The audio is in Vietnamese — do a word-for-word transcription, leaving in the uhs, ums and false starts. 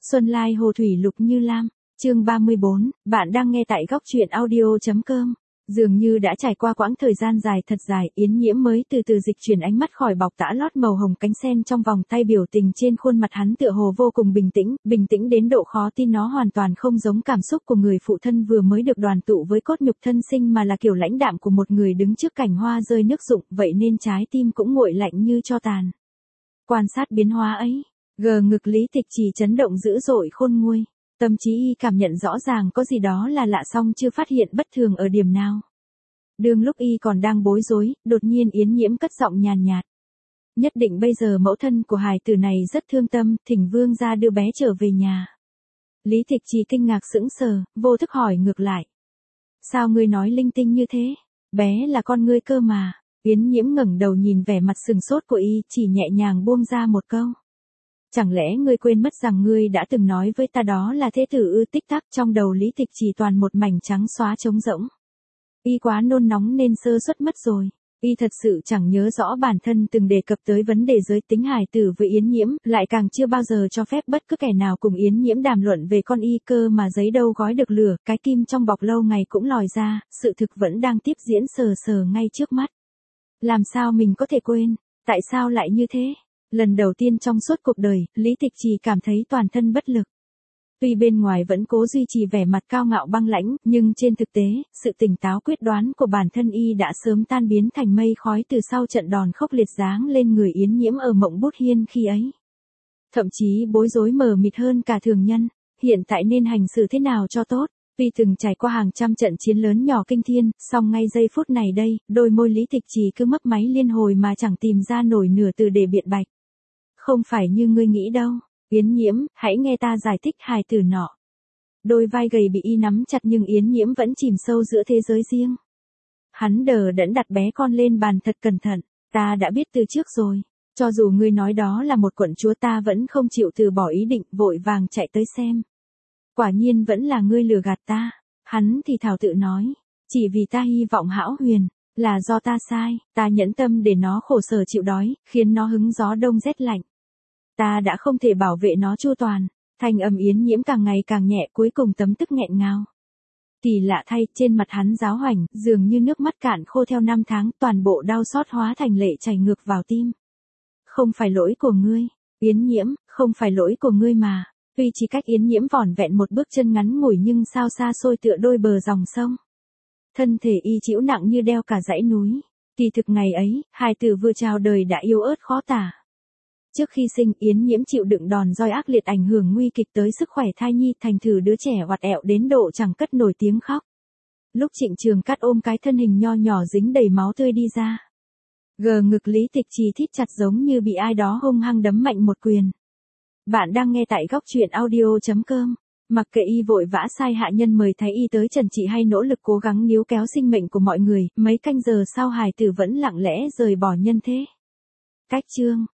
Xuân Lai Hồ Thủy Lục Như Lam, chương ba mươi bốn, bạn đang nghe tại góc truyện audio.com. Dường như đã trải qua quãng thời gian dài thật dài, Yến Nhiễm mới từ từ dịch chuyển ánh mắt khỏi bọc tã lót màu hồng cánh sen trong vòng tay, biểu tình trên khuôn mặt hắn tựa hồ vô cùng bình tĩnh, bình tĩnh đến độ khó tin nó hoàn toàn không giống cảm xúc của người phụ thân vừa mới được đoàn tụ với cốt nhục thân sinh, mà là kiểu lãnh đạm của một người đứng trước cảnh hoa rơi nước rụng, vậy nên trái tim cũng nguội lạnh như tro tàn. Quan sát biến hóa ấy, gờ ngực Lý Tịch Trì chấn động dữ dội khôn nguôi. Tâm trí y cảm nhận rõ ràng có gì đó là lạ, song chưa phát hiện bất thường ở điểm nào. Đương lúc y còn đang bối rối, đột nhiên Yến Nhiễm cất giọng nhàn nhạt. Nhất định bây giờ mẫu thân của hài tử này rất thương tâm, thỉnh vương gia đưa bé trở về nhà. Lý Tịch Trì kinh ngạc sững sờ, vô thức hỏi ngược lại. Sao ngươi nói linh tinh như thế? Bé là con ngươi cơ mà. Yến Nhiễm ngẩng đầu nhìn vẻ mặt sừng sốt của y, chỉ nhẹ nhàng buông ra một câu. Chẳng lẽ ngươi quên mất rằng ngươi đã từng nói với ta đó là thế tử ư? Tích tắc trong đầu Lý Tịch Trì toàn một mảnh trắng xóa trống rỗng. Y quá nôn nóng nên sơ suất mất rồi. Y thật sự chẳng nhớ rõ bản thân từng đề cập tới vấn đề giới tính hài tử với Yến Nhiễm, lại càng chưa bao giờ cho phép bất cứ kẻ nào cùng Yến Nhiễm đàm luận về con y, cơ mà giấy đâu gói được lửa, cái kim trong bọc lâu ngày cũng lòi ra, sự thực vẫn đang tiếp diễn sờ sờ ngay trước mắt. Làm sao mình có thể quên? Tại sao lại như thế? Lần đầu tiên trong suốt cuộc đời, Lý Tịch Trì cảm thấy toàn thân bất lực. Tuy bên ngoài vẫn cố duy trì vẻ mặt cao ngạo băng lãnh, nhưng trên thực tế, sự tỉnh táo quyết đoán của bản thân y đã sớm tan biến thành mây khói từ sau trận đòn khốc liệt giáng lên người Yến Nhiễm ở Mộng Bút Hiên khi ấy. Thậm chí bối rối mờ mịt hơn cả thường nhân, hiện tại nên hành xử thế nào cho tốt. Vì từng trải qua hàng trăm trận chiến lớn nhỏ kinh thiên, song ngay giây phút này đây, đôi môi Lý Tịch Trì cứ mấp máy liên hồi mà chẳng tìm ra nổi nửa từ để biện bạch. Không phải như ngươi nghĩ đâu, Yến Nhiễm, hãy nghe ta giải thích hài tử nọ. Đôi vai gầy bị y nắm chặt nhưng Yến Nhiễm vẫn chìm sâu giữa thế giới riêng. Hắn đờ đẫn đặt bé con lên bàn thật cẩn thận, ta đã biết từ trước rồi. Cho dù ngươi nói đó là một quận chúa, ta vẫn không chịu từ bỏ ý định, vội vàng chạy tới xem. Quả nhiên vẫn là ngươi lừa gạt ta. Hắn thì thào tự nói, chỉ vì ta hy vọng hão huyền, là do ta sai, ta nhẫn tâm để nó khổ sở chịu đói, khiến nó hứng gió đông rét lạnh. Ta đã không thể bảo vệ nó chu toàn. Thanh âm Yến Nhiễm càng ngày càng nhẹ, cuối cùng tấm tức nghẹn ngào. Kỳ lạ thay, trên mặt hắn giáo hoành, dường như nước mắt cạn khô theo năm tháng, toàn bộ đau xót hóa thành lệ chảy ngược vào tim. Không phải lỗi của ngươi, Yến Nhiễm, không phải lỗi của ngươi mà. Tuy chỉ cách Yến Nhiễm vỏn vẹn một bước chân ngắn ngủi nhưng sao xa xôi tựa đôi bờ dòng sông. Thân thể y chịu nặng như đeo cả dãy núi. Kỳ thực ngày ấy, hài tử vừa chào đời đã yếu ớt khó tả. Trước khi sinh, Yến Nhiễm chịu đựng đòn roi ác liệt ảnh hưởng nguy kịch tới sức khỏe thai nhi, thành thử đứa trẻ oặt ẹo đến độ chẳng cất nổi tiếng khóc. Lúc Trịnh Trường Cát ôm cái thân hình nho nhỏ dính đầy máu tươi đi ra, gờ ngực Lý Tịch Trì thít chặt giống như bị ai đó hung hăng đấm mạnh một quyền. Bạn đang nghe tại góc truyện audio.com. Mặc kệ y vội vã sai hạ nhân mời thái y tới trần trị hay nỗ lực cố gắng níu kéo sinh mệnh của mọi người, mấy canh giờ sau hài tử vẫn lặng lẽ rời bỏ nhân thế. Cách chương